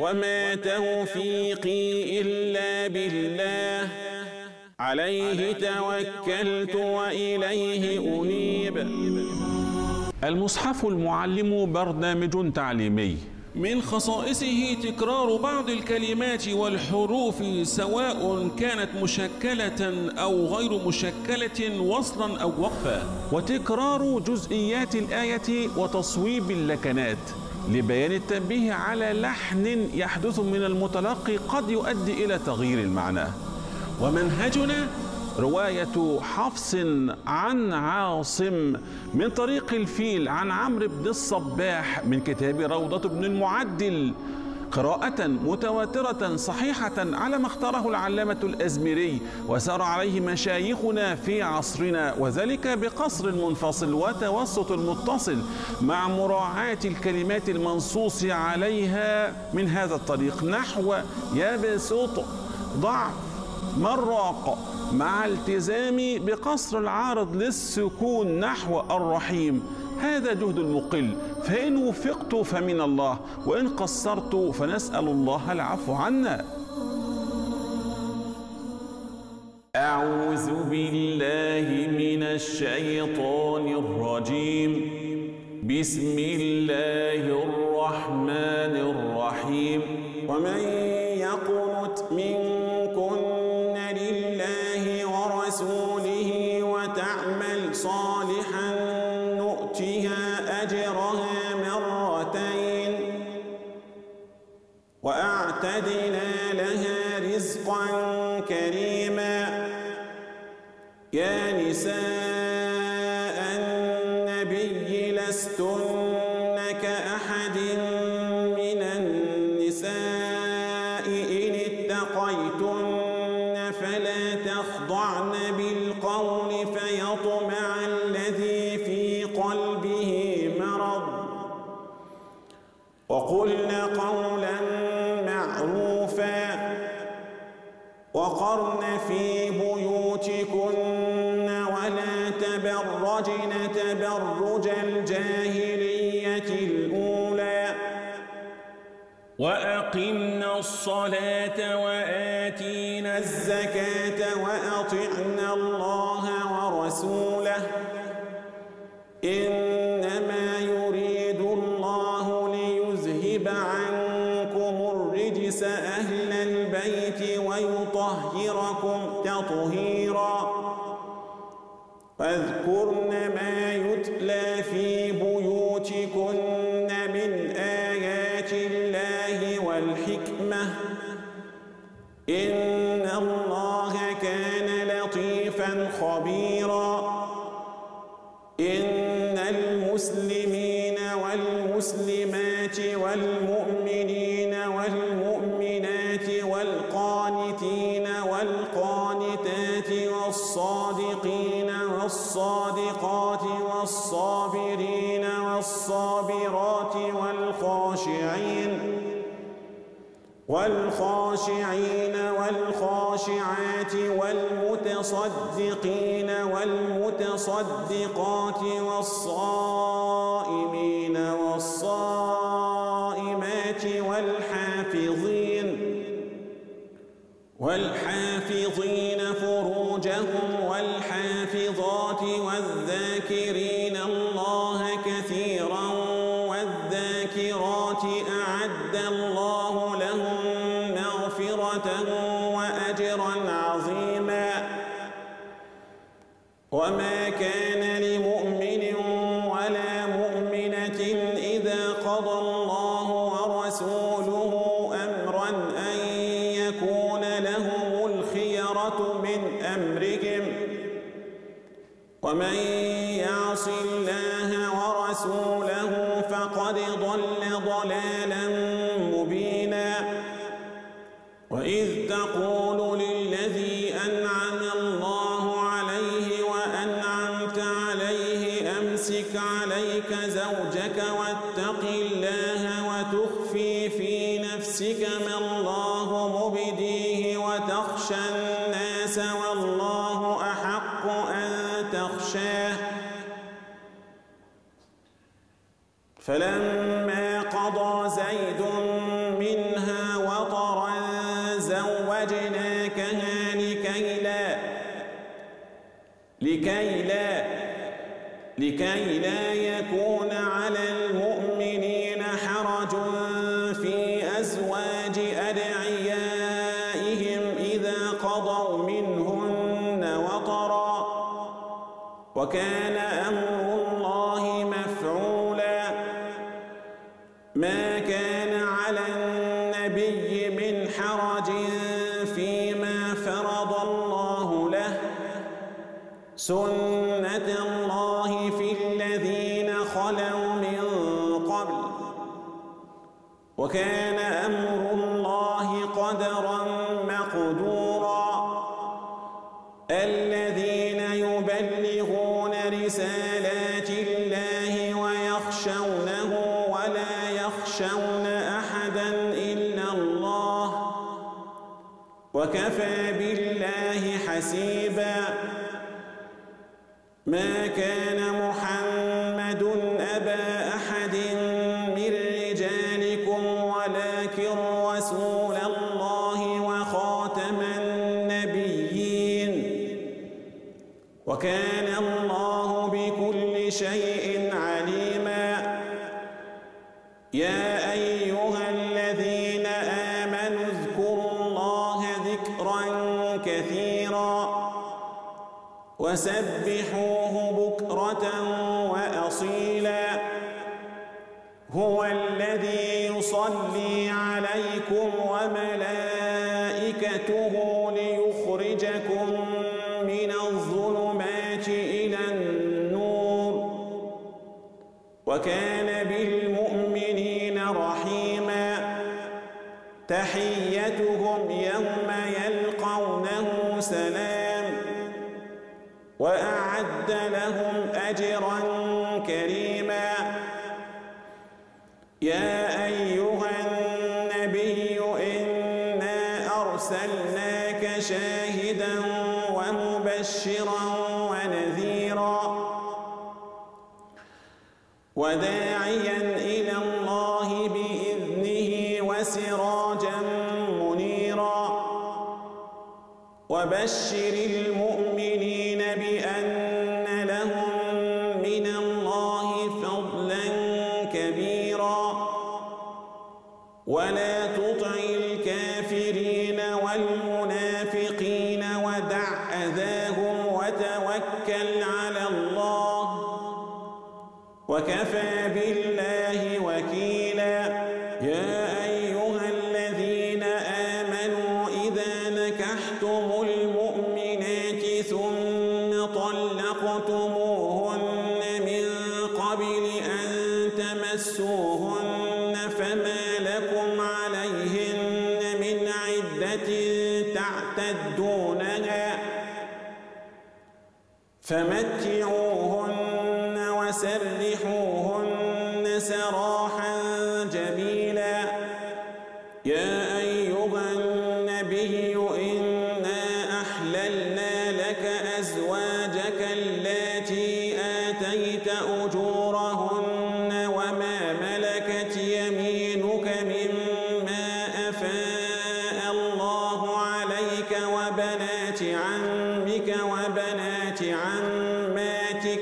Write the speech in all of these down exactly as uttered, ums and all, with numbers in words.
وما توفيقي إلا بالله عليه توكلت وإليه أنيب. المصحف المعلم برنامج تعليمي من خصائصه تكرار بعض الكلمات والحروف سواء كانت مشكلة أو غير مشكلة وصلا أو وقفا، وتكرار جزئيات الآية وتصويب اللكنات لبيان التنبيه على لحن يحدث من المتلقي قد يؤدي إلى تغيير المعنى. ومنهجنا رواية حفص عن عاصم من طريق الفيل عن عمرو بن الصباح من كتاب روضة بن المعدل، قراءة متواترة صحيحة على ما اختاره العلامة الأزمري وسار عليه مشايخنا في عصرنا، وذلك بقصر منفصل وتوسط متصل مع مراعاة الكلمات المنصوص عليها من هذا الطريق، نحو يبسط، ضعف، مراق، مع التزام بقصر العارض للسكون نحو الرحيم. هذا جهد المقل، فإن وفقت فمن الله، وإن قصرت فنسأل الله العفو عنا. أعوذ بالله من الشيطان الرجيم. بسم الله الرحمن الرحيم. ومن يقنت منكن لله ورسوله وتعمل صالحا نؤتها أجرها مرتين وأعتدنا لها رزقا كريما. يا نساء النبي لستن كأحد من النساء إن اتقيتن فلا تخضعن بالقول فيطمع الذي في قلبه مرض وقلن قولا معروفا وقرن في بيوتكن ولا تبرجن تبرج الجاهلية الأولى وأقمنا الصلاة وآتينا الزكاة وأطعنا الله ورسوله إنما يريد الله ليذهب عنكم الرجس أهل البيت ويطهركم تطهيرا. واذكرن ما يتلى في بيوتكن من آيات الله والحكمة إن الله كان لطيفا خبيرا. إن المسلمين والمسلمات والمؤمنين والمؤمنات والقانتين والقانتات والصادقين والصادقات والصابرين والصابرات والخاشعين والخاشعين والخاشعات والمتصدقين والمتصدقات والصائمين والصائمات والحافظين والحافظين فروجهم والحافظات والذاكرين الله كثيرا والذاكرات أعد الله لهم مغفرة وأجرا عظيما. وما كان لمؤمن ولا مؤمنة إذا قضى الله ورسوله أمرا أن يكون لهم الخيرة من أمرهم ومن يعص الله ورسوله فقد ضل ضلالا مبينا. وإذ تقول للذي أنعم الله عليه وأنعمت عليه أمسك عليك زوجك واتق الله وتخفي في نفسك ما الله مبديه وتخشى الناس والله أحق أن تخشاه. فلما قضى زيد منها لكي لا لكي لا يكون على المؤمنين حرج في أزواج أدعيائهم إذا قضوا منهن وطرا وكان أمر الله مفعولا ما كان على النبي من حرج فيما فرض الله له سنة الله في الذين خلوا من قبل وكان أمر الله قدرا مقدورا الذين يبلغون رسالات الله ويخشونه ولا يخشون أحدا إلا الله وكفى بالله حسيبا ما كان محمد أبا أحد من رجالكم ولكن رسول الله وخاتم النبيين وكان الله بكل شيء عليما يا أيها الذين آمنوا اذكروا الله ذكرا كثيرا وسبحوه بكرة وأصيلا هو الذي يصلي عليكم وملائكته ليخرجكم من الظلمات إلى النور وكان بالمؤمنين رحيما تحيتهم يوم يلقونه سلام وأعد لهم أجرا كريما يا أيها النبي إنا أرسلناك شاهدا ومبشرا ونذيرا وداعيا إلى الله بإذنه وسراجا منيرا وبشر المؤمنين بأن لهم من الله فضلا كبيرا ولا تطع الكافرين والمنافقين ودع أذاهم وتوكل على الله وكفى بالله وكيلا يا أيها الذين آمنوا إذا نكحتم المؤمنات ثم طلقتموهن من قبل أن تمسوهن فما لكم عليهن من عدة تعتدونها فمتعوهن وسرحوهن سراحا جميلا يا أيها النبي إنا أحللنا لك أزواجك اللاتي آتيت أجورهن وما ملكت يمينك مما أفاء الله عليك وبنات عمك وبنات عماتك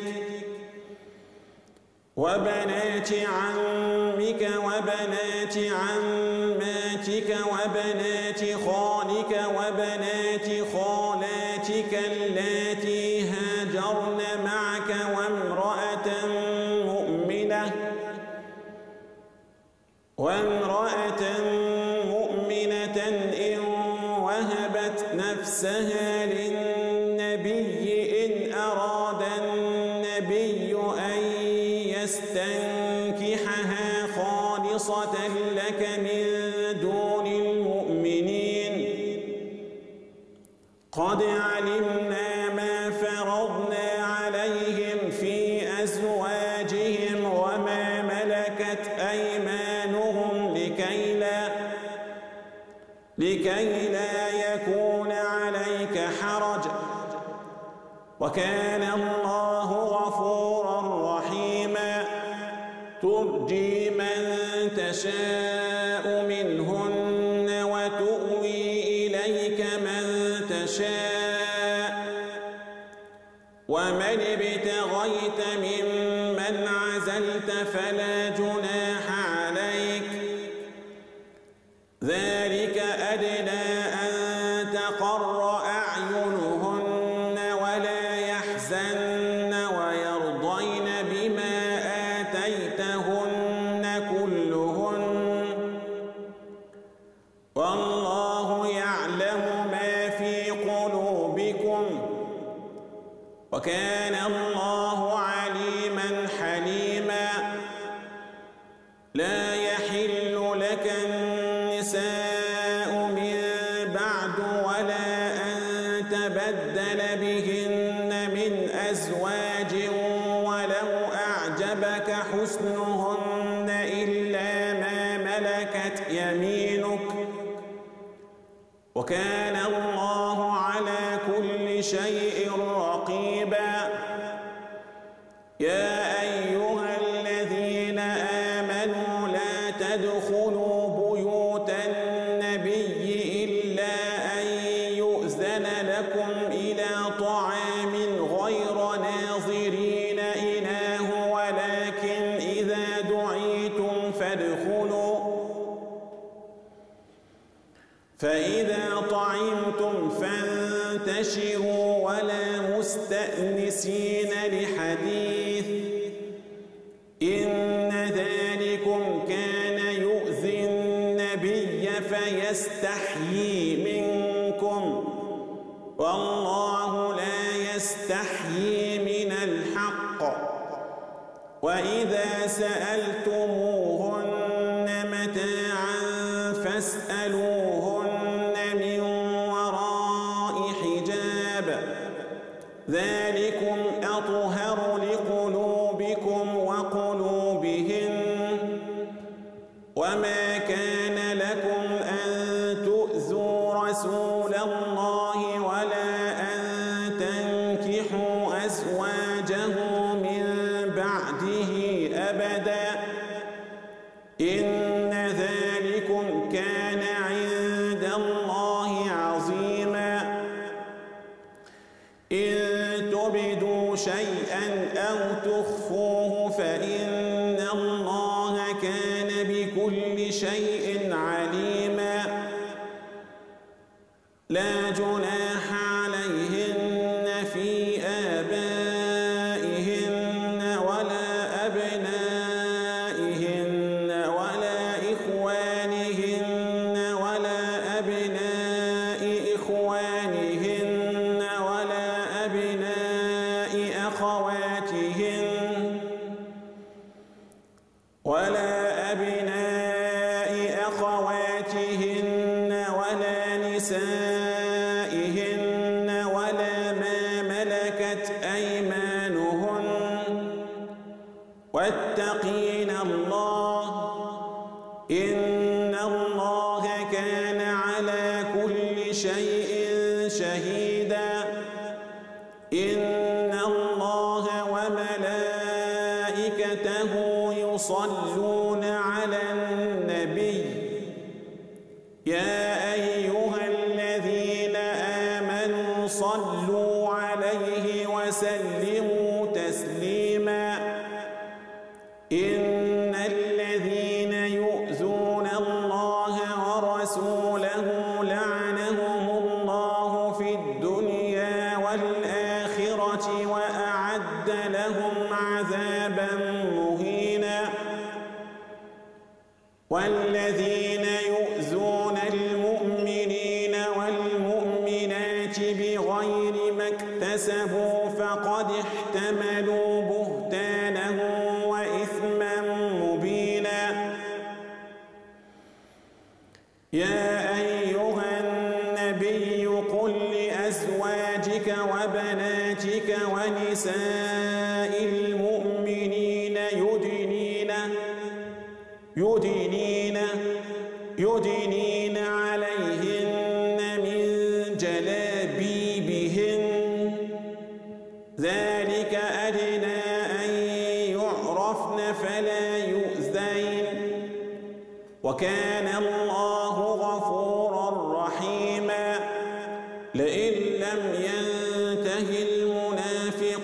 وبنات عمك وبنات عماتك وبنات خالك وبنات خالاتك اللاتي هاجرن معك وامرأة مؤمنة وامرأة مؤمنة إن وهبت نفسها للنبي إن أراد النبي أن يستنكحها خالصة لك من دون المؤمنين قد علمنا ما فرضنا عليهم في أزواجهم وما ملكت أيمانهم لكي لا لكي لا يكون عليك حرج وكان الله غفورا رحيما ترجي من تشاء منهن وتؤوي إليك من تشاء ومن ابتغيت ممن عزلت فلا جناح عليك، ذلك أدنى أن تقر أعينهن ولا يحزن ويرضين بما آتيتهن كلهن، والله يعلم ما في قلوبكم وكان الله عليما حليما. لا يحل لك النساء من بعد ولا أن تبدل بهن من أزواج ولو أعجبك حسنهن إلا ما ملكت يمينك، وكان الله على كل شيء رقيبا. يا أيها الذين آمنوا لا تدخلوا بيوت النبي إلا أن يؤذن لكم إلى طعام غير ناظرين إناه، ولكن إذا دعيتم فادخلوا فإذا طعمتم فانتشروا ولا مستأنسين لحديث، إن ذلكم كان يؤذي النبي فيستحيي منكم، والله لا يستحيي من الحق. وإذا سألتموهن متاعا فاسألوهن من وراء حجاب، ذلكم أطهر لقلوبكم وقلوبهن. وما كان لكم أن تؤذوا رسول الله ولا أن تنكحوا أزواجه من بعده أبدا، إن ذلكم كان عند الله عظيما. إن تبدوا شيئا أو تخفوه فإن الله كان بكل شيء عليما. لا جناح عليهن في آبائهن ولا أبنائهن ولا إخوانهن ولا أبناء إخوانهن ولا أبناء أخواتهن ولا أبناء أخواتهن ولا نسائهن ولا ما ملكت أيمانهن، واتقين الله إن الله كان على كل شيء شهيدا. إن الله وملائكته يصلون على النبي، يا أيها الذين آمنوا صلوا عليه وسلموا تسليما. إن الذين يؤذون الله ورسوله لعنهم الله في الدنيا والآخرة وأعد لهم عذابا مهينا. والذين يؤذون المؤمنين والمؤمنات بغير ما اكتسبوا فقد احتملوا بهتانا وإثما مبينا. يا أيها النبي قل لأزواجك وبناتك ونساء المؤمنين يدنين يدنين يدنين عليهن من جلابيبهن، ذلك أدنى أن يعرفن فلا يؤذين، وكان الله غفورا رحيما. لئن لم ينته المنافقون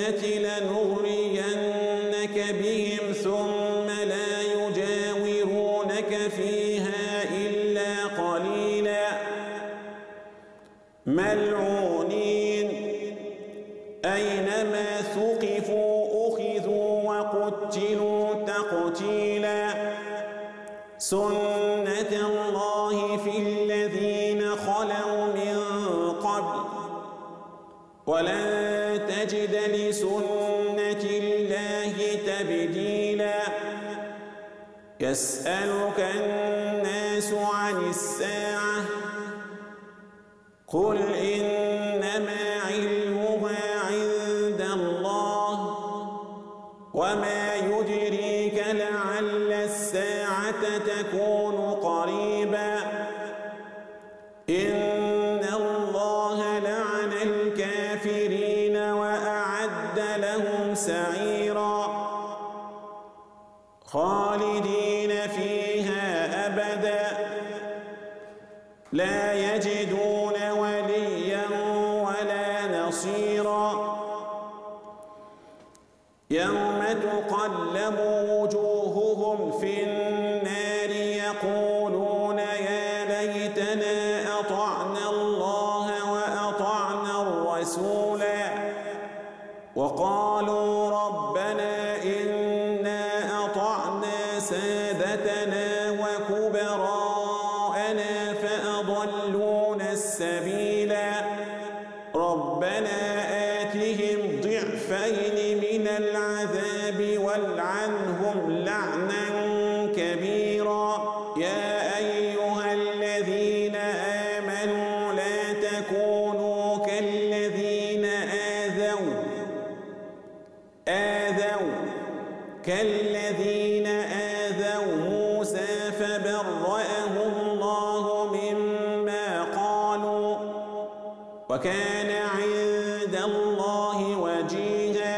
لنغرينك بهم ثم لا يجاورونك فيها إلا قليلا ملعونين أينما ثقفوا أخذوا وقتلوا تقتيلا سنة الله في الذين خلوا من قبل ولن تجد لسنة الله تبديلا يسألك الناس عن الساعة قل إنما علمها عند الله وما يدريك لعل الساعة تكون قريبا إن الله لعن الكافرين وأعد لهم سعيرا خالدين فيها أبدا لا يجدون وليا ولا نصيرا يوم تقلب وجوههم في النار يقولون يا ليتنا أطعنا الله وأطعنا الرسولا وقالوا ربنا إنا أطعنا سادتنا وكبراءنا فأضلونا السبيلا ربنا آتهم ضعفين من العذاب والعنهم لعنا كبيرا يا أيها الذين آمنوا لا تكونوا كالذين آذوا آذوا كالذين آذوا موسى فبرأه الله مما قالوا وكان عند الله وجيها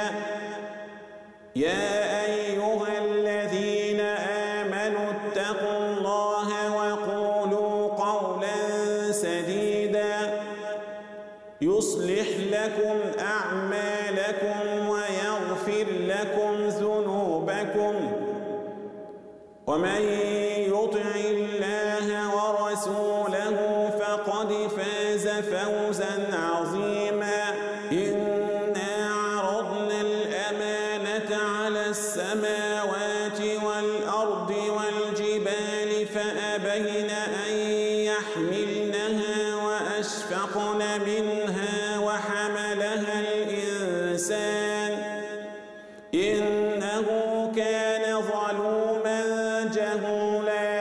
يا أيها الذين آمنوا اتقوا الله وقولوا قولا سديدا يصلح لكم أعمالكم ويغفر لكم ذنوبكم ومن يطع الله ورسوله فقد فاز فوزا عظيما إنا عرضنا الأمانة على السماوات والأرض والجبال فأبين أن يحملنها وأشفقن منها وحملها الإنسان إنه كان ظلوما جهولا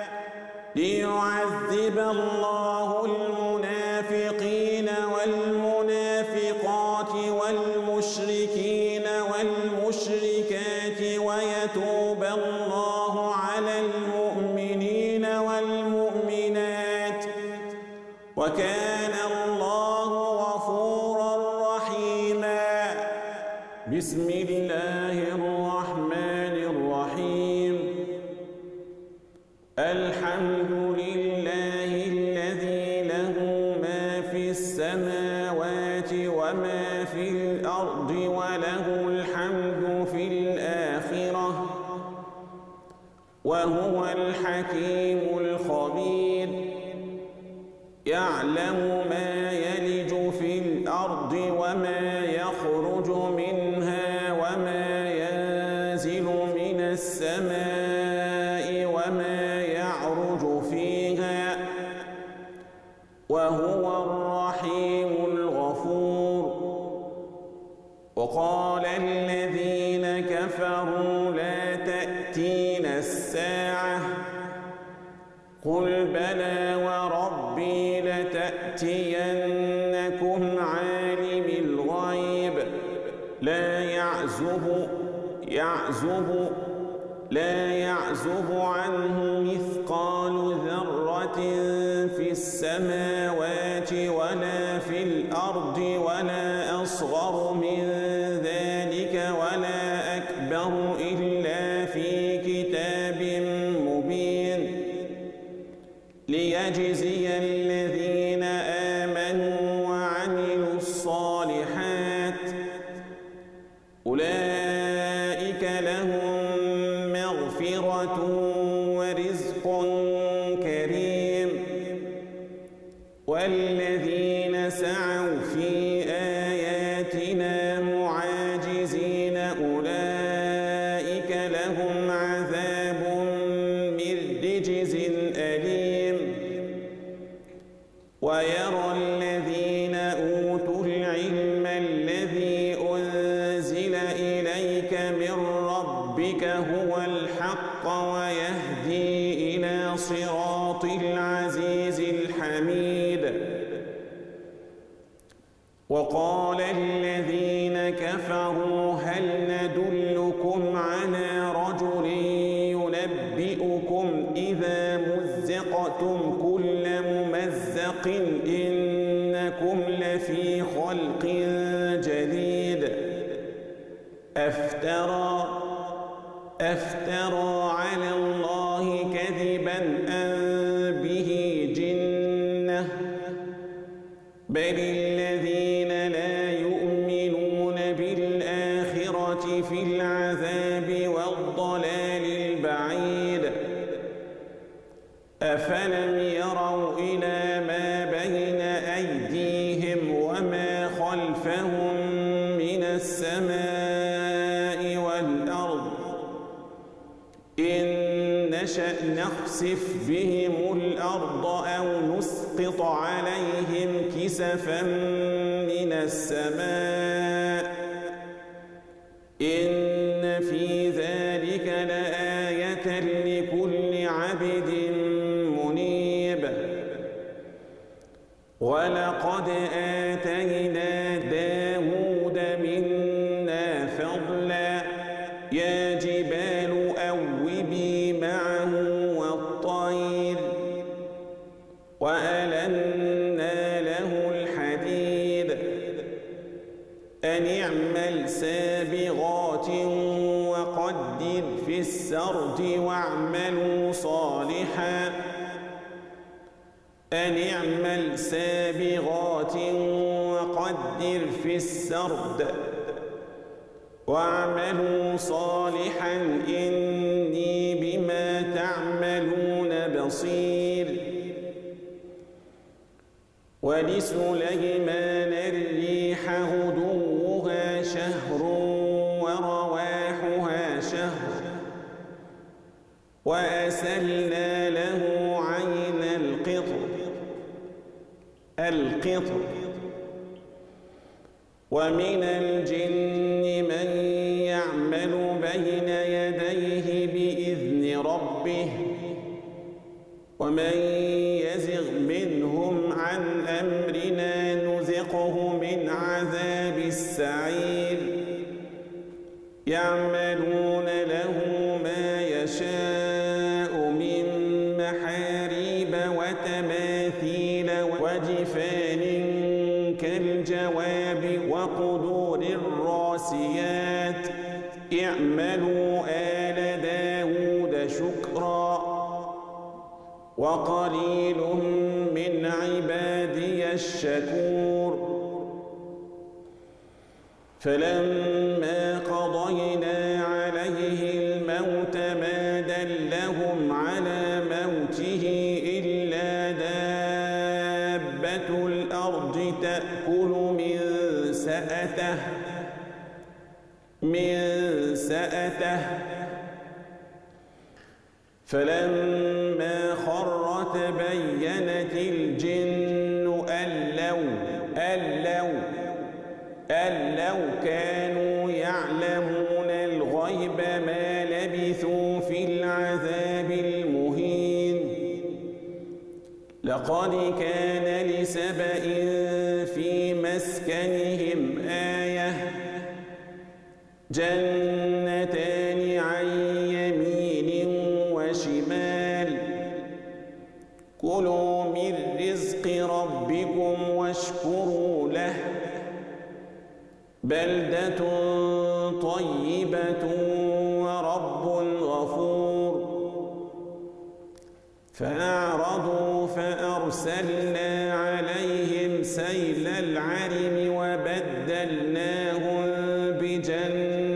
ليعذب الله المنافقين والمنافقات والمشركين والمشركات ويتوب الله على المؤمنين والمؤمنات وكان الله غفورا رحيما بسم الله الرحمن الرحيم الحمد لله الذي له ما في السماوات وما في الأرض وله الحمد في الآخرة وهو الحكيم الخبير يعلم ما يلج في الأرض وما يخرج منها وما ينزل من السماء وما يعرج فيها وهو الرحيم الغفور وقال الذين كفروا لا تأتينا الساعة قل بلى وربي لتأتينكم عالم الغيب لا يعزب يعزب لا يعزب عنه مثقال ذرة في السماوات ولا في الأرض ولا أصغر من ذلك ولا أكبر إلا في كتاب مبين ليجزي الذين آمنوا وعملوا الصالحات أولئك لهم مغفرة ورزق كريم والذين سعوا في آياتنا معاجزين أولئك لهم عذاب من رجز أليم ويرى الذين أوتوا العلم الذي أنزل إليك من ربك هو الحق ويهدي إلى صراط العزيز الحميد وقال الذين كفروا هل ندلكم على رجل ينبئكم إذا مزقتم كل ممزق إنكم لفي خلق جديد أفترى أفترى على الله كذبا أم به جنة بل الذين لا يؤمنون بالآخرة في العذاب والضلال البعيد أفلم يروا إلى ما بين أيديهم وما خلفهم من السماء والأرض إن نشأ نخسف بهم الأرض أو نسقط عليهم كسفا من السماء إن في ذلك لآية لكل عبد منيب ولقد آتينا داود منا فضلا يا جبال أوبي معه والطير وألنا له الحديد أن اعمل سابغات وقدر في السرد واعملوا صالحا أن اعمل سابغات وقدر في السرد واعملوا صالحا إني بما تعملون بصير ولسليمان الريح غدوها شهر ورواحها شهر وأسلنا له عين القطر القطر ومن الجن من يعمل بين يديه بإذن ربه ومن يزغ منهم عن أمرنا نذقه من عذاب السعير يعملون له ما يشاء من محاريب وتماثيل وجفان كالجواب وقدور الراسيات اعملوا آل داود شكرا وقليل من عبادي الشكور فلما قضينا عليه الموت ما دلهم على موته إلا دابة الأرض تأكل من سأته من سأته فلما خر تبينت الجن أن لو أن لو أن لو كانوا يعلمون الغيب ما لبثوا في العذاب المهين لقد كان لسبإ في مسكنهم آية جنتان عن يمين وشمال كلوا من رزق ربكم واشكروا له بلدة طيبة ورب غفور فأعرضوا فأرسلنا عليهم سيل العرم وبدلناهم بجنة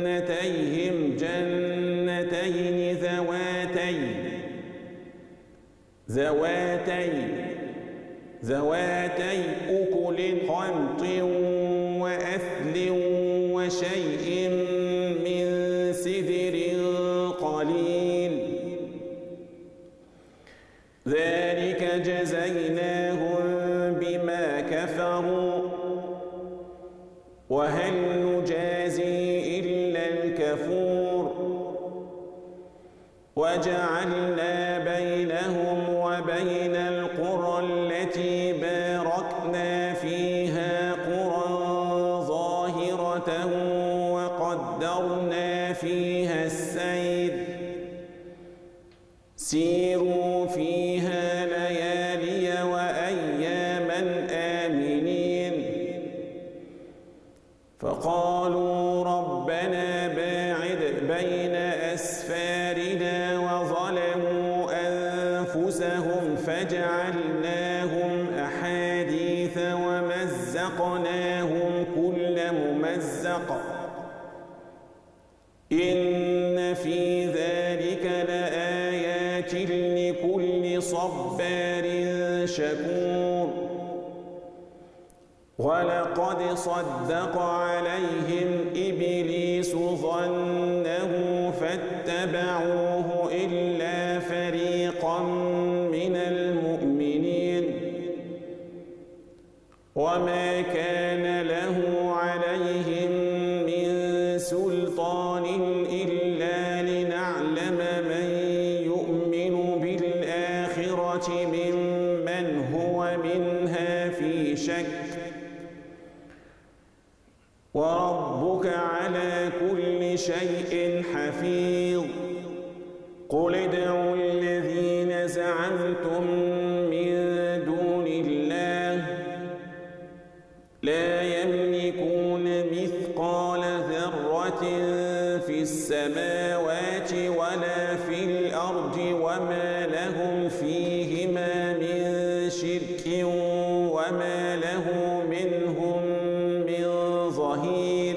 ذواتي ذواتي أكل خمط وأثل وشيء من سدر قليل ذلك جزيناهم بما كفروا وهل نجازي إلا الكفور وجعلنا بينهم وبين القرى التي باركنا فيها قرى ظاهرة وقدرنا فيها السير سيروا فيها ليالي وأياما آمنين فقالوا ربنا باعد بين أسفارنا وظلموا أنفسهم فجعلناهم أحاديث ومزقناهم كل ممزق إن في ذلك لآيات لكل صبار شكور ولقد صدق عليهم إبليس ظنه فاتبعوه إلا فريقا من المؤمنين وما كان له عليهم من سلطان إلا لنعلم من يؤمن بالآخرة ممن هو منها في شك وربك على كل شيء حفيظ قل ادعوا الذين زعمتم من دون الله لا يملكون مثقال ذرة في السماوات ولا في الأرض وما لهم فيهما من شرك وما له منهم من ظهير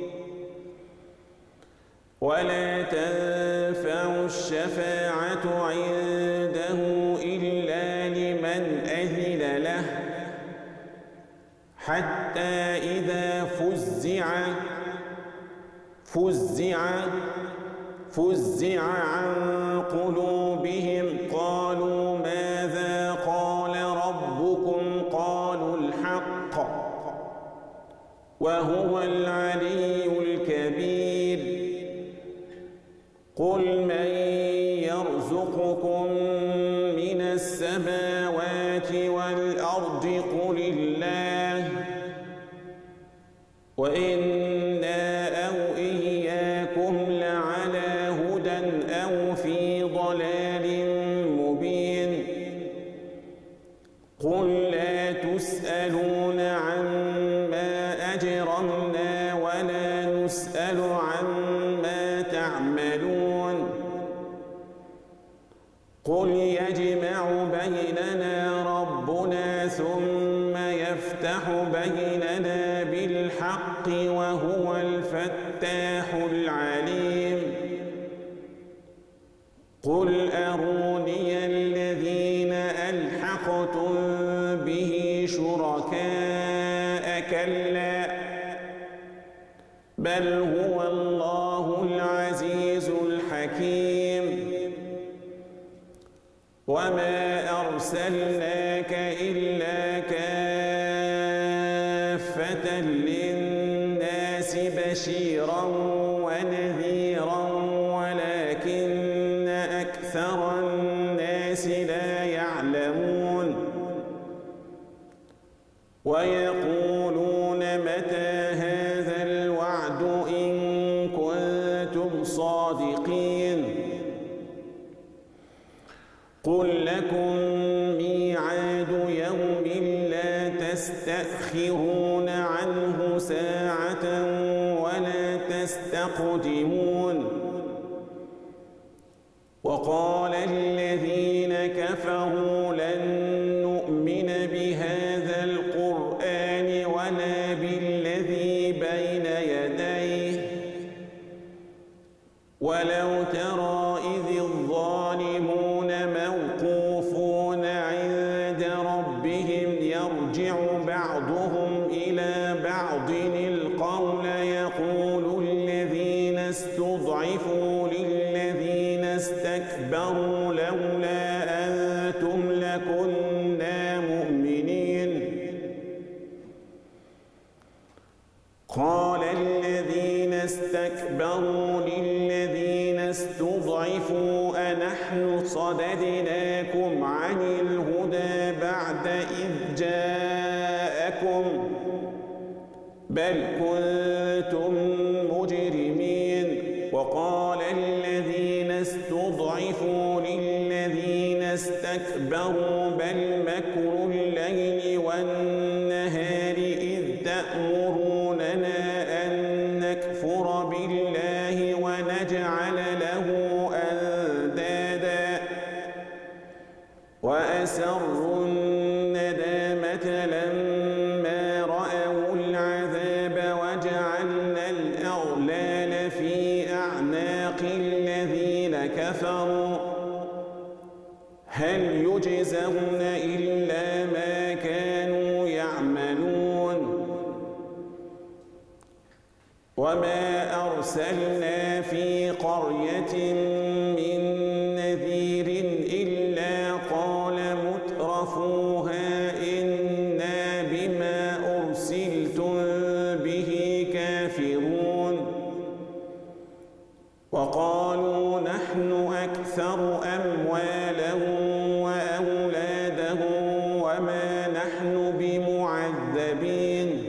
ولا تنفع الشفاعة عنده إلا لمن أذن له حتى إذا فزع فزع فزع عن قلوبهم قالوا ماذا قال ربكم قالوا الحق وهو العلي الكبير قل من يرزقكم من السماوات والأرض قل الله وإنا أو إياكم لعلى هدى أو في ضلال مبين قل لا تسألون عما أجرمنا ولا نسأل عما تعملون قل يجمع بيننا ربنا ثم يفتح بيننا بالحق وهو الفتاح العليم قل أروني الذين ألحقتم به شركاء كلا بل هو الله العزيز الحكيم وما أرسلناك إلا كافة للناس بشيرا ونذيرا ولكن أكثر الناس لا يعلمون ويقولون متى هذا الوعد إن كنتم صادقين قل لكم ميعاد يوم لا تستأخرون عنه ساعة ولا تستقدمون وقال الذين كفروا لن نؤمن بهذا القرآن ولا بالذي بين يديه ولو ترى إذ الظالمون موقوفون استضعفوا للذين استكبروا لولا أنتم لكنا مؤمنين قال الذين استكبروا للذين استضعفوا أنحن صددناكم عن الهدى بعد إذ جاءكم بل كنتم مجرمين وقال الذين استضعفوا للذين استكبروا بل مكر الليل والنهار إذ تأمروننا أن نكفر بالله ونجعل له أندادا وأسروا الندامة لما رأوا العذاب وجعلنا الأغلال في أعناق الذين كفروا هل يجزون إلا ما كانوا يعملون وما أرسلنا في قرية من نذير إلا قال مترفوها إنا بما أرسلتم به كافرون وقالوا نحن أكثر أموالا وأولادا وما نحن بمعذبين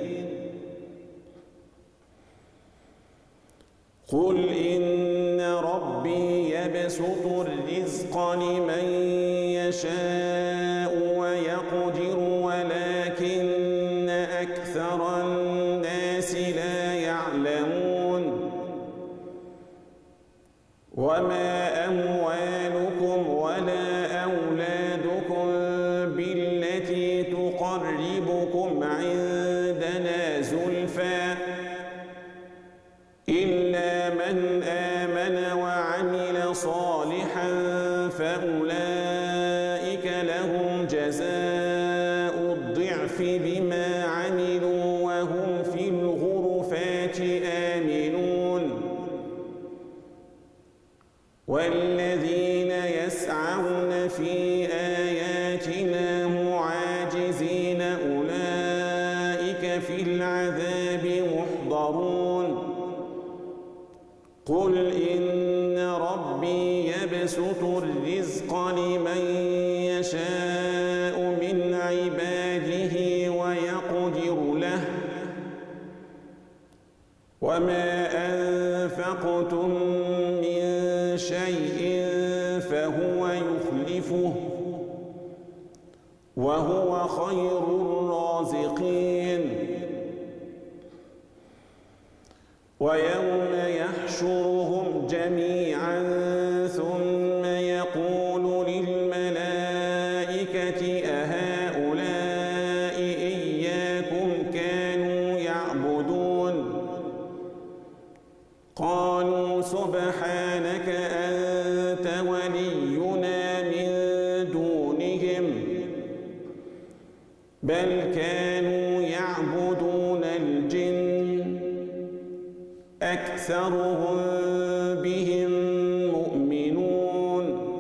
قل إن ربي يبسط الرزق لمن يشاء ويقدر ولكن أكثر الناس لا يعلمون وما أموالكم ولا أولادكم بالتي تقربكم عندنا زلفى إلا من آمن وعمل صالحا فأولئك لهم جزاء الضعف بما عملوا وهم في الغرفات آمنون والذين يسعون في آياتنا معاجزين أولئك في العذاب محضرون قل إن ربي يبسط الرزق لمن يشاء من عباده ويقدر له وما أنفقتم من شيء فهو يخلفه وهو خير الرازقين ويوم يحشرهم جميعا ثم يقول للملائكة أهؤلاء إياكم كانوا يعبدون قالوا سبحانك أنت ولينا من دونهم بل كانوا يعبدون الجن أكثرهم بهم مؤمنون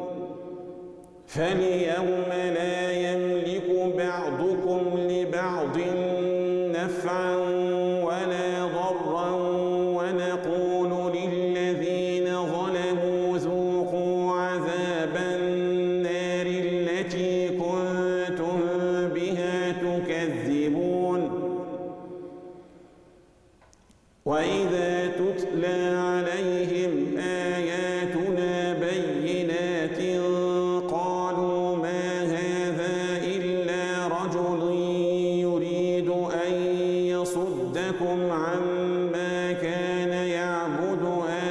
فاليوم لا يملك بعضكم لبعض نفعا ولا ضرا ونقول للذين ظلموا ذوقوا عذاب النار التي كنتم بها تكذبون وإذا تتلى عليهم آياتنا بينات قالوا ما هذا إلا رجل يريد أن يصدكم عما كان يعبد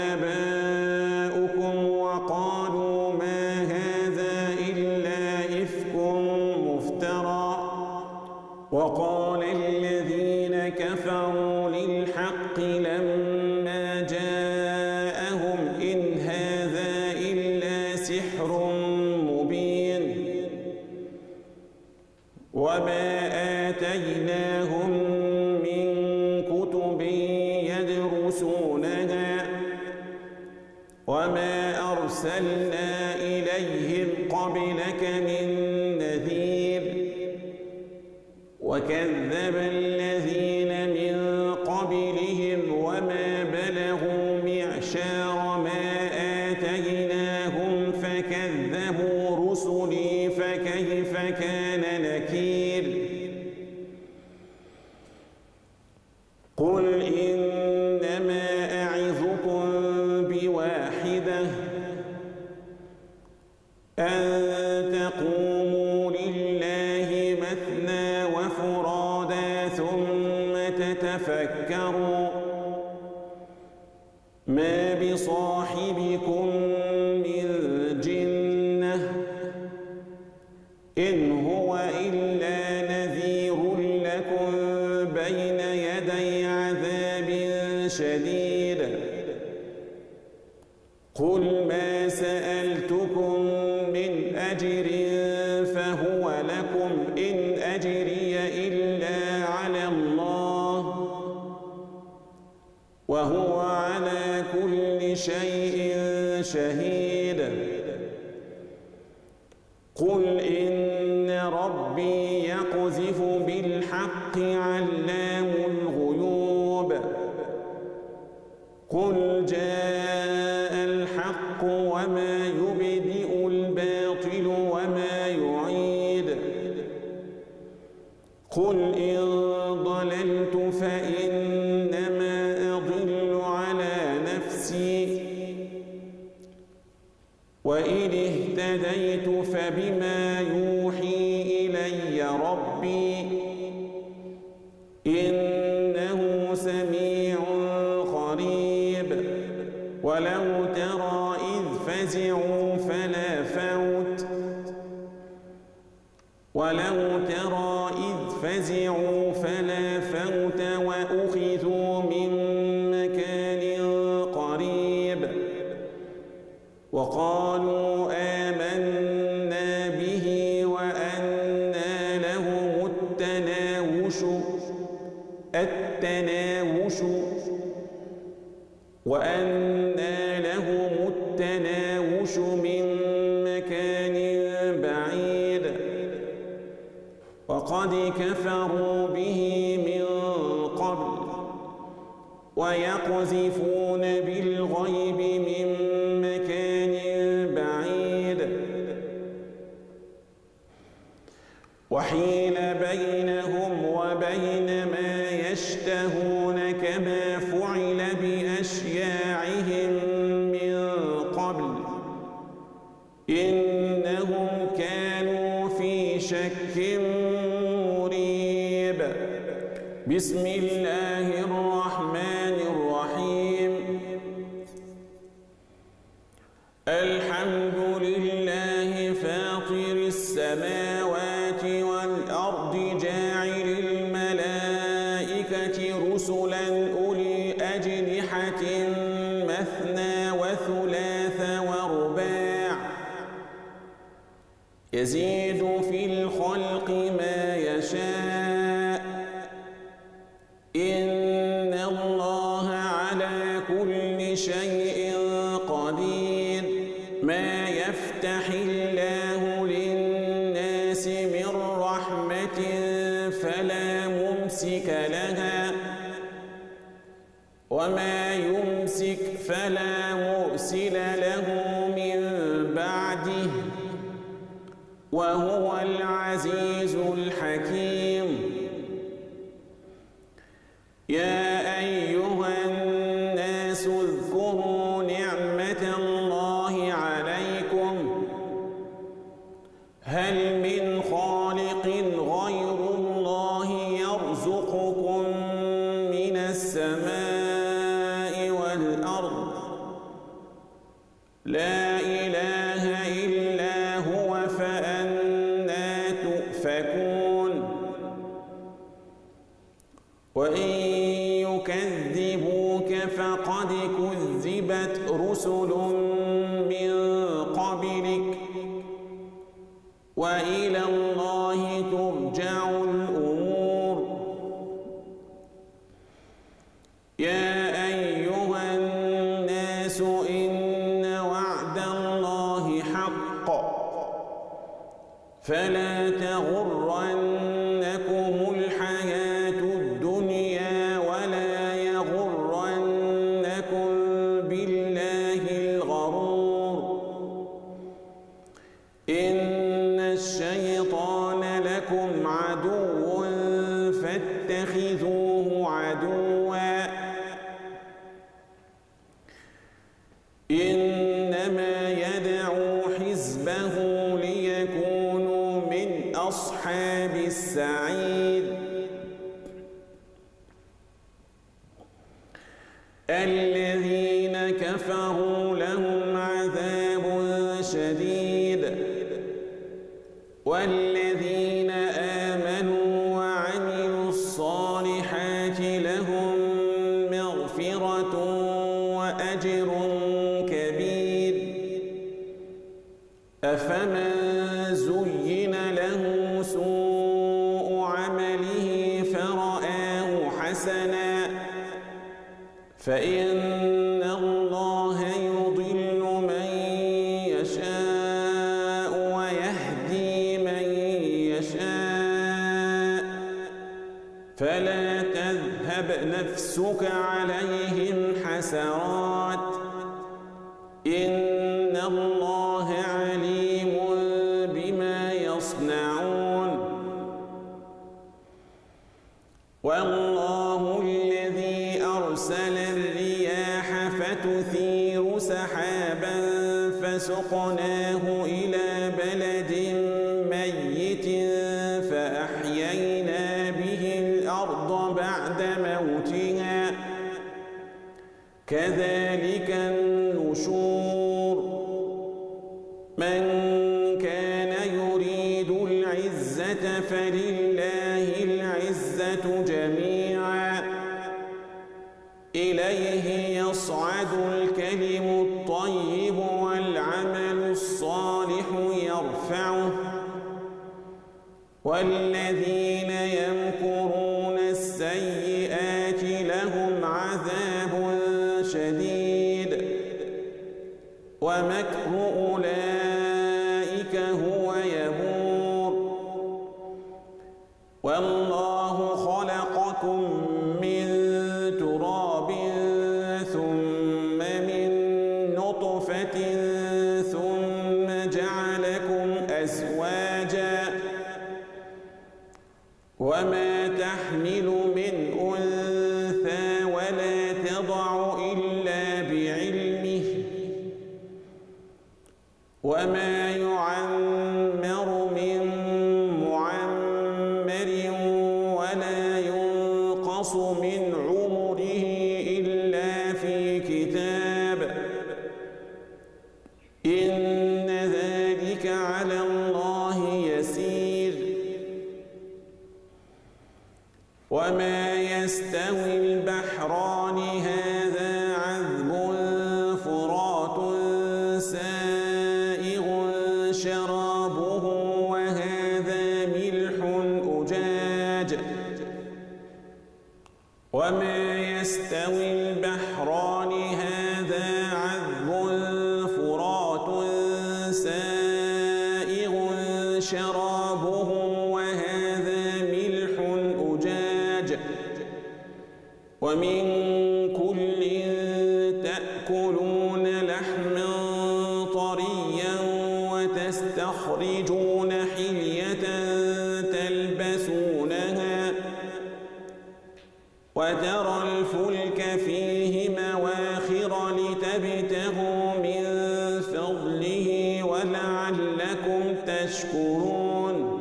آباؤكم وقالوا ما هذا إلا إفك مفترى وقال الذين كفروا للحق لما جاءهم وما أرسلنا إليهم قبلك من نذير وكذب الذين من قبلهم وما بلغوا معشار ما آتيناهم فكذبوا رسلي فكيف كان نكير قل إنما أعظكم بواحدة أن تقوموا لله مثنى وفرادا ثم تتفكروا ما بصاحبكم من جنة إن هو إلا نذير لكم بين يدي عذاب شديد قل ما سألتكم من أجر فهو لكم إن أجري إلا على الله وهو على كل شيء شهيد قل إن ربي يقذف بالحق علام الغيوب قل جاء الحق وما يبدئ الباطل وما يعيد قل إن ضللت فإنما أضل على نفسي وإن اهتديت فبما يوحي إلي ربي إنه سميع قريب ولو ترى إذ فزعوا فلا فوت ولو ترى إذ فزعوا فلا فوت وأخذوا من مكان قريب وقالوا آمنا به وأنى لهم التناوش التناوش وأنى لهم التناوش من مكان بعيد وقد كفروا به من قبل ويقذفون بالغيب من مكان بعيد وحيل بينهم وبين ما يشتهون كما فعل بأشياعهم من قبل إنهم كانوا في شك مريب بسم الله الرحمن الرحيم الحمد لله فاطر السماوات والأرض جاعل الملائكة رسلا أولي أجنحة مثنى وثلاث ورباع يزيد في الخلق ما يشاء إن الله على كل شيء قدير ما يفتح الله للناس من رحمة فلا ممسك لها وما يمسك فلا مرسل له من بعده وهو العزيز الحكيم يا أيها الناس اذكروا نعمة الله عليكم هل من خالق غير الله يرزقكم من السماء والأرض لا إله إلا هو فأنى تؤفكون وإن يكذبوك فقد كذبت رسل من قبلك وإلى الله ترجع الأمور يا أيها الناس إن فلا تغرنكم الحياة الدنيا ولا يغرنكم بالله الغرور إن الشيطان لكم عدو فاتخذوه عدوا إنما يدعو حزبه ليكونوا من أصحاب السعير الذين كفروا لهم عذاب شديد والذين آمنوا وعملوا الصالحات لهم مغفرة وأجر كبير أفمن زين له سوء عمله فرآه حسنا فإن الله يضل من يشاء ويهدي من يشاء فلا تذهب نفسك عليهم حسرات إن الله عليم بما يصنعون والله الذي أرسل الرياح فتثير سحابا فسقناه إلى بلد ميت فأحيينا به الأرض بعد موتها كذلك النشور من كان يريد العزة فلله العزة جميعا إليه يصعد الكلم الطيب والعمل الصالح يرفعه والذين يمكرون السيئات لهم عذاب شديد ومكر أولئك هو يبور والله خلقكم من تراب ثم من نطفة ثم جعلكم أزواجا وما تحمل من أنثى ولا تضع إلا بعلمه وما يعمر من معمر ولا ينقص من عمره إلا في كتاب إن ذلك على الله يسير وما يستوي البحران هذا عذب فرات سائغ شرابه وهذا ملح أجاج وما يستوي البحران هذا عذب فرات سائغ شرابه وهذا ملح أجاج ومن كل تأكلون لحما طريا وتستخرجون حلية تلبسونها وترى الفلك فيه مواخر لتبتغوا من فضله ولعلكم تشكرون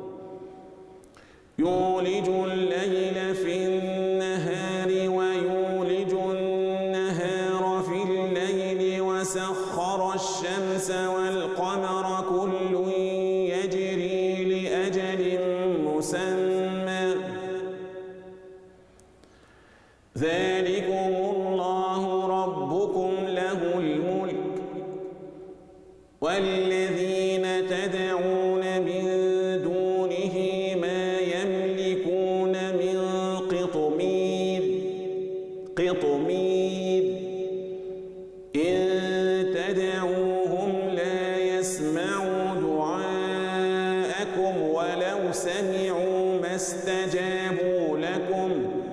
يولج الليل في النهار ويولج النهار في الليل وسخر الشمس والقمر كل يجري لأجل مسمى ذلكم الله ربكم له الملك والذين تدعون من دونه ما يملكون من قطمير قطمير إن تدعوهم لا يسمعوا دعاءكم استجابوا لكم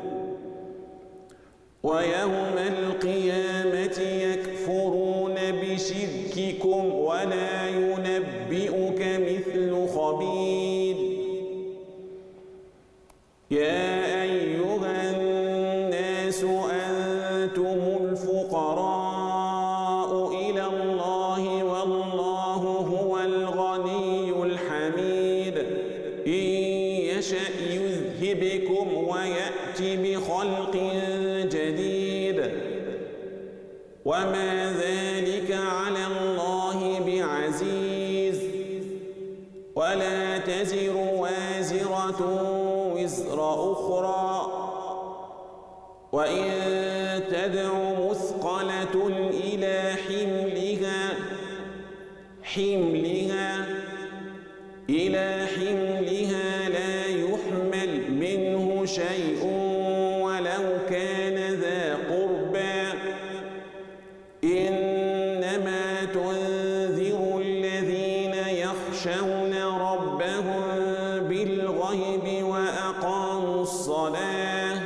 ويوم القيامة يكفرون بشرككم ولا ينبئك مثل خبير. يا أيها الناس أنتم الفقراء إلى الله والله هو الغني الحميد. إن يشأ يذهبكم ويأت بخلق جديد وما ذلك على الله بعزيز. ولا تزر وازرة وزر أخرى وإن تدع مثقلة إلى حملها حملها إلى حملها لا يحمل منه شيء ولو كان ذا قربى. إنما تنذر الذين يخشون ربهم بالغيب وأقاموا الصلاة.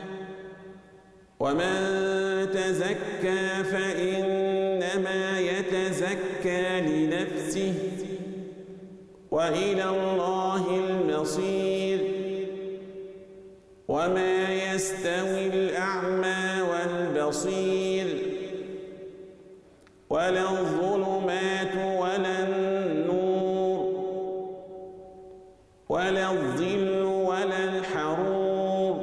ومن تزكى فإنما يتزكى لنفسه وإلى الله المصير. وما يستوي الأعمى والبصير ولا الظلمات ولا النور ولا الظل ولا الحرور.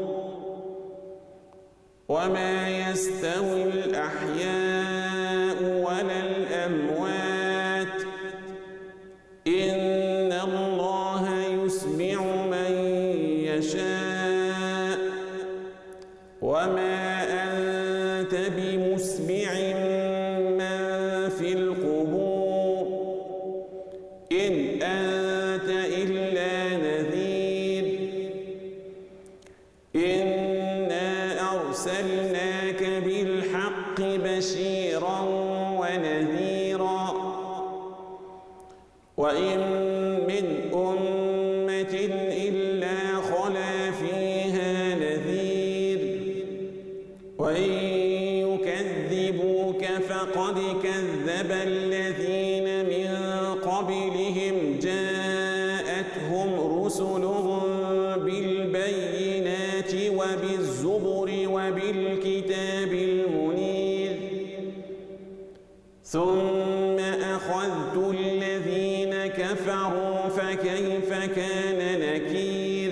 وما يستوي الأحياء ولا الأموات. إن الله يسمع من يشاء وما أنت بمسمع من في القبور. إن أنت إلا نذير. إنا أرسلناك بالحق بشيرا ونذيرا. وإن من أمة إلا خلا فيها نذير. وإن يكذبوك فقد كذب الذين من قبلهم جاءتهم رسلهم بالبينات وبالزبر وبالكتاب المنير. ثم أخذت الذين كفروا فكيف كان نكير.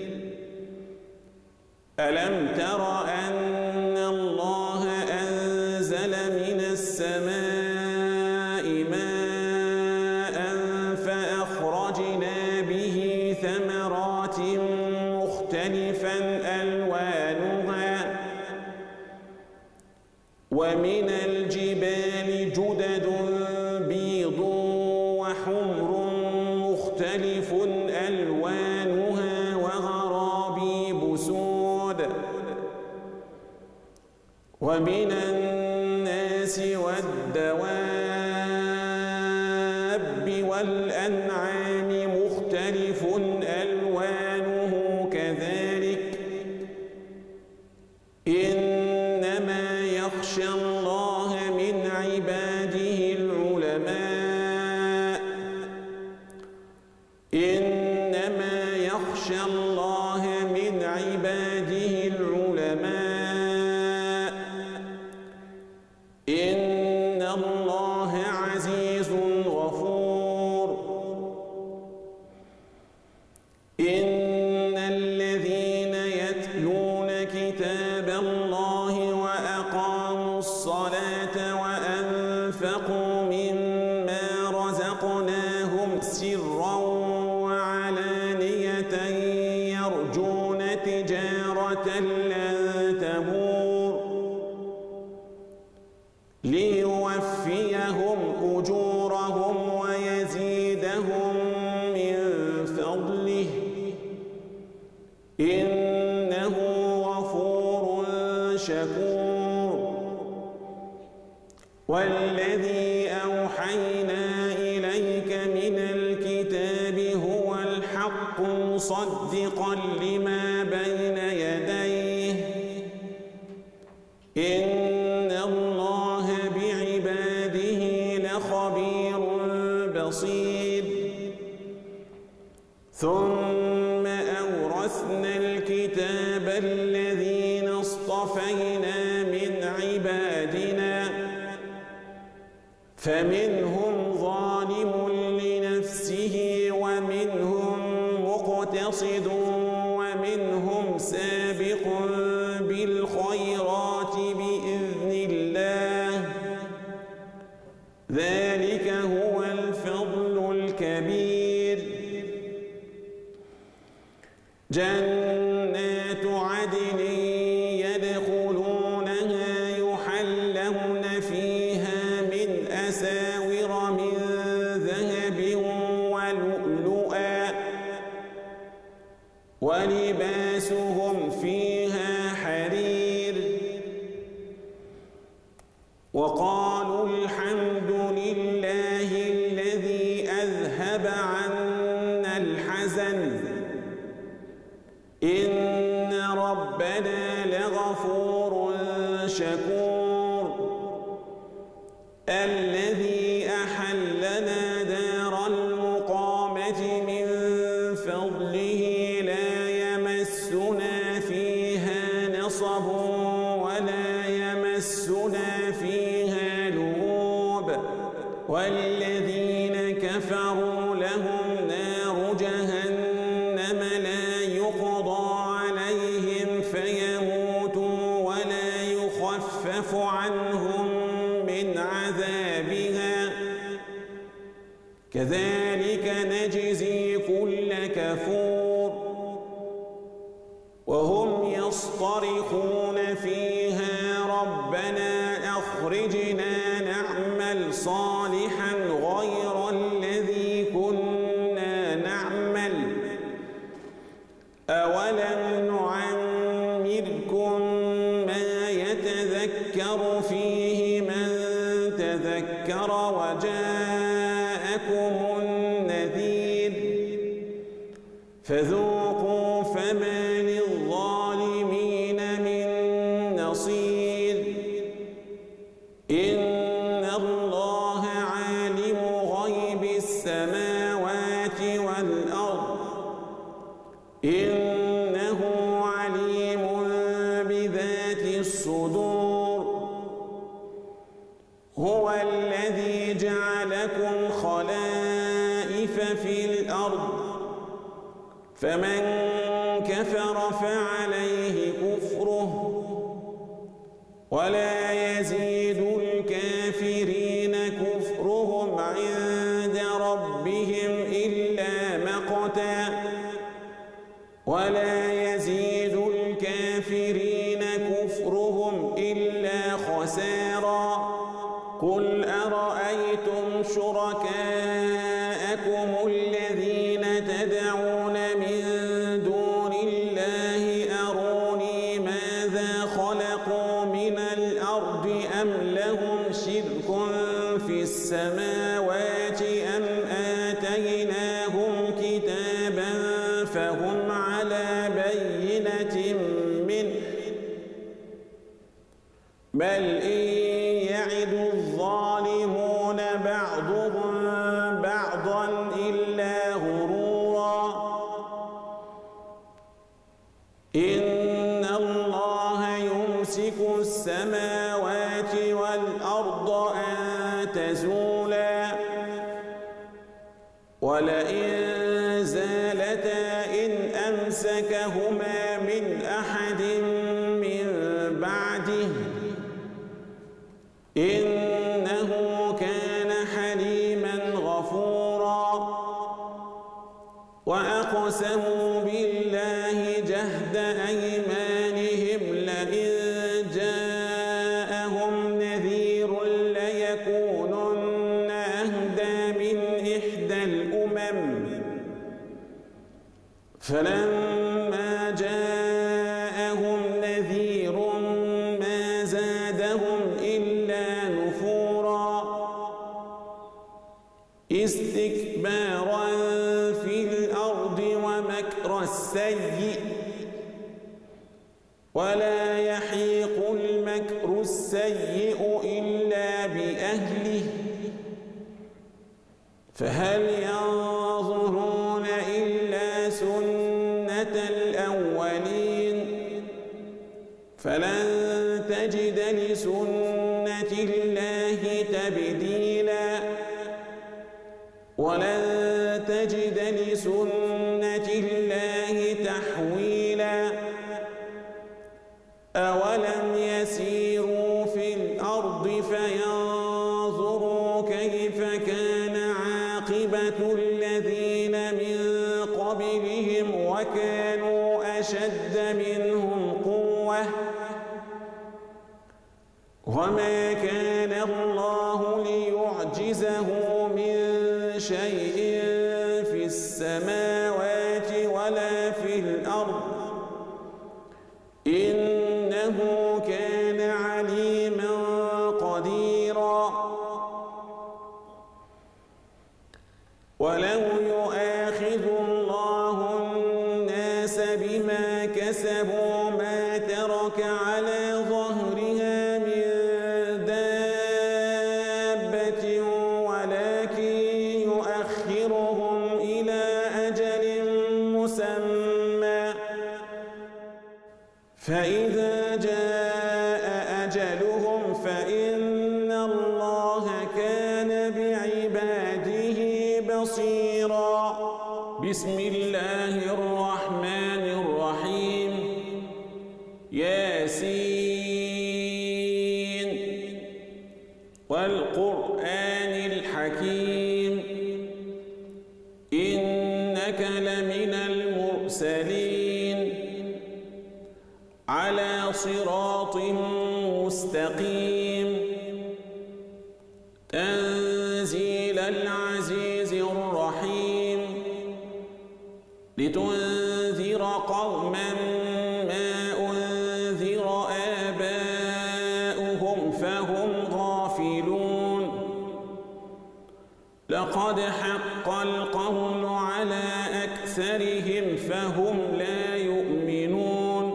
ألم تر أن الله أنزل من السماء ماء فأخرجنا به ثمرات مختلفا ألوانها ومن الجبال جدد بيض وحمر مختلف ألوانها وغرابيب سود. ومن الناس والدواب والأنعام مختلف ألوانه كذلك. إنما يخشى الله من عباده العلماء. إنما يخشى الله من عباده العلماء. إن الله عزيز غفور. إن الذين يتلون كتاب الله وأقاموا الصلاة وأنفقوا مما رزقناهم سرا وعلانية يرجون تجارة لن تبور ليوفيهم أجورهم ويزيدهم من فضله إنه غفور شكور. والذي أوحينا إليك من الكتاب هو الحق مصدقا لما خبير بصير. ثم أورثنا الكتاب الذين اصطفينا من عبادنا فمنهم ظالم لنفسه ومنهم مقتصد ومنهم سابق بالخيرات بإذن الله ذلك هو الفضل الكبير. جنات عدن يدخلونها يحلون فيها من أساور من ذهب ولؤلؤا ولباسهم فيها حرير. وقالوا الحمد لله الذي أذهب عنا الحزن إن ربنا لغفور شكور. الذي أحلنا دار المقامة من فضله لا يمسنا فيها نصب ولا يمسنا فيها لغوب. والذين كفروا لهم نار جهنم لا يقضى عليهم فيموتوا ولا يخفف عنهم من عذابها كذلك نجزي كل كفور. وهم يصطرخون فيها ربنا أخرجنا نعمل صالحا غير الذي كنا نعمل أولم نعمركم ما يتذكر فيه من تذكر وجاءكم النذير فذوقوا فما للظالمين من نصير. إن الله عالم غيب السماوات والأرض إنه عليم بذات الصدور. هو الذي جعلكم خلائف في الأرض فمن كفر فعليه كفره ولا يزيد الكافرين كفرهم عند ربهم إلا مقتا ولا يزيد الكافرين كفرهم إلا خسارا. قل أرأيتم شركاءكم الذين تدعون من دون الله أروني ماذا خلقوا من الأرض أم لهم شرك في السماوات أم آتيناهم كتابا فهم على بينة منه بل إن يعد الظالمون بعضهم بعضا إلا غرورا. إن الله يمسك السماوات والأرض أن تزولا ولئن زالتا إن أمسكهما من أحد من بعده إنه كان حليما غفورا. وأقسموا بالله جهد أيمانهم لئن جاءهم نذير ليكونن أهدى من إحدى الأمم فلما جاءهم نذير ما زادهم إلا نفورا استكبارا في الأرض ومكر السيء ولا يحيق المكر السيء إلا بأهله فهل ينظرون إلا سنة الأولين فلن تجد لسنة الله تبديلا ولن تجد لسنة الله تحويلا أولم يسيروا في الأرض فينظروا كيف كان عاقبة الذين من قبلهم وكانوا أشد منهم قوة وما كان الله ليعجزه من شيء في السماوات ولا في الأرض إنه كان عليما قديرا ولو يؤاخذ الله الناس بما كسبوا ما ترك على ظهرها من دابة ولكن يؤخرهم إلى أجل مسمى فإذا جاء أجلهم فإن الله كان بعباده بصيرا. بسم الله الرحمن الرحيم. ياسين والقرآن الحكيم إنك لمن المرسلين على صراط مستقيم تنزيل العزيز الرحيم لتنذر قوما ما أنذر آباؤهم فهم غافلون لقد حق القول على أكثرهم فهم لا يؤمنون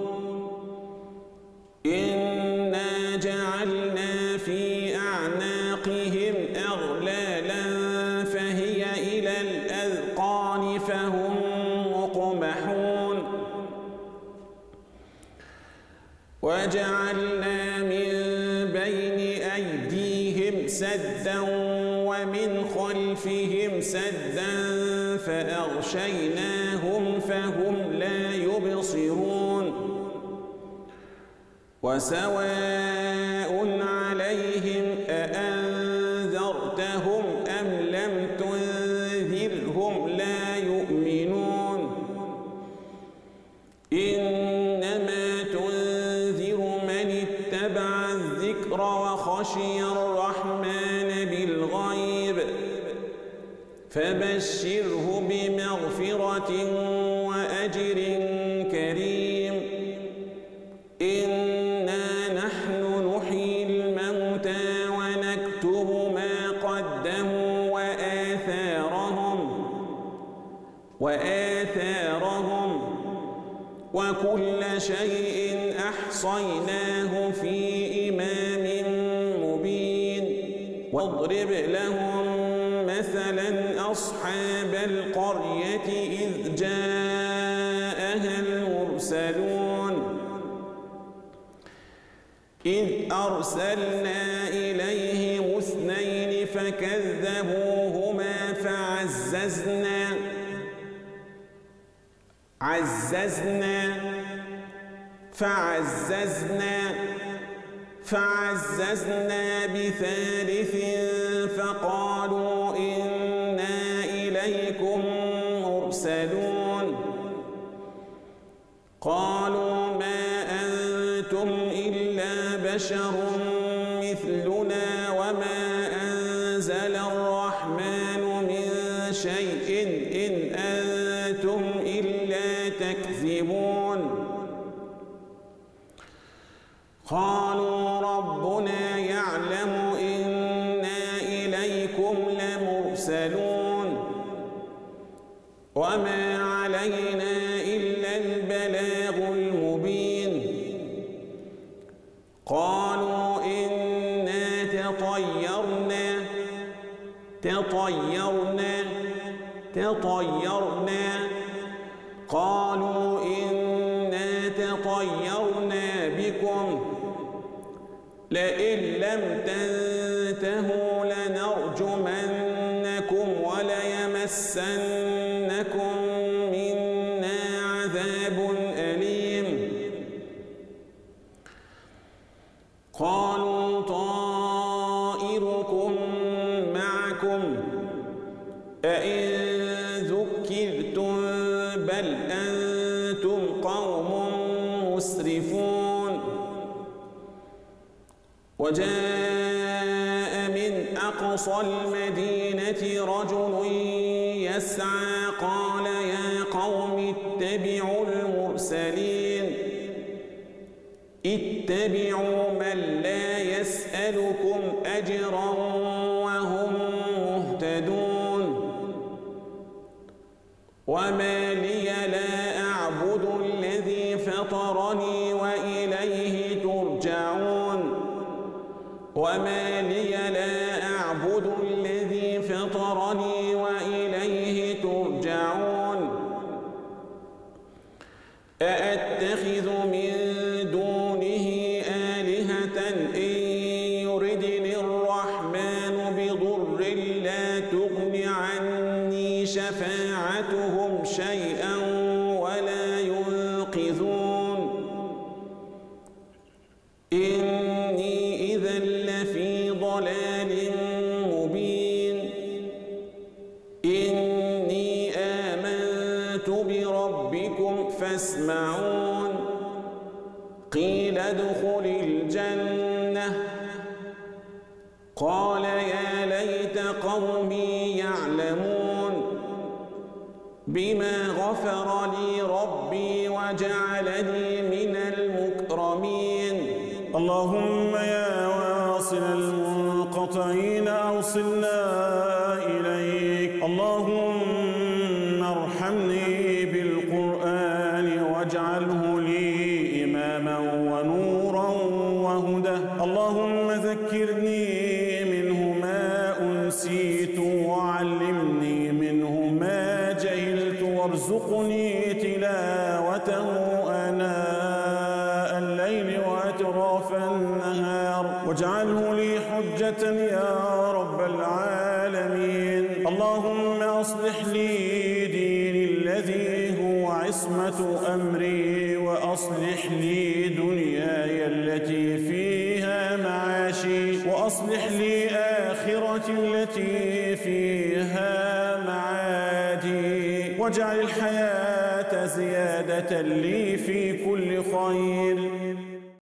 إنا جعلنا في أعناقهم أغلالا فهي إلى الأذقان فهم مقمحون وجعلنا من بين أيديهم سدا ومن خلفهم سدا فأغشيناهم فهم لا يبصرون وسواء عليهم أأنذرتهم أم لم تنذرهم لا يؤمنون إنما تنذر من اتبع الذكر وخشي الرحمن بالغيب فبشره بمغفرة وأجر كريم. إنا نحن نحيي الموتى ونكتب ما قدموا وآثارهم وآثارهم وكل شيء أحصيناه في إمام مبين. واضرب لهم مثلا أصحاب القرية إذ جاءها المرسلون إذ أرسلنا إليهم اثنين فكذبوهما فعززنا عززنا فعززنا فعززنا بثالث فقالوا إنا إليكم مرسلون قالوا ما أنتم إلا بشر مثلنا وما أنزل الرحمن من شيء إن أنتم إلا تكذبون قالوا ربنا يعلم إنا إليكم لمرسلون وما علينا إلا البلاغ المبين. قالوا إنا تطيرنا تطيرنا تطيرنا قالوا إنا تطيرنا بكم لئن لم تنتهوا لنرجمنكم وليمسنكم منا عذاب أليم قالوا طائركم معكم أئن ذكرتم بل أنتم قوم مسرفون وجاء من أقصى المدينة رجل يسعى قال يا قوم اتبعوا المرسلين اتبعوا من لا يسألكم أجرا وهم مهتدون وما لي لا أعبد الذي فطرني وإليه ترجعون وما لي لا أعبد الذي فطرني وإليه ترجعون أأتخذ من دونه آلهة إن يردني الرحمن بضر لا تغن عني شفاعتهم شيئا ولا ينقذون إني إذا لفي ضلال مبين إني آمنت بربكم فاسمعون قيل ادخل الجنة قال يا ليت قومي يعلمون بما غفر لي ربي وجعلني من المكرمين اللهم يا واصل المنقطعين أوصلنا إليك اللهم ارحمني بالقرآن واجعله لي إماما ونورا وهدى اللهم ذكرني منه ما أنسيت وعلمني منه ما جهلت وارزقني تلاوته آناء الليل وأطراف النهار واجعله لي حجة يا رب العالمين اللهم أصلح لي ديني الذي هو عصمة أمري وأصلح لي دنياي التي فيها معاشي وأصلح لي آخرتي التي فيها معادي واجعل الحياة زيادة لي في كل خير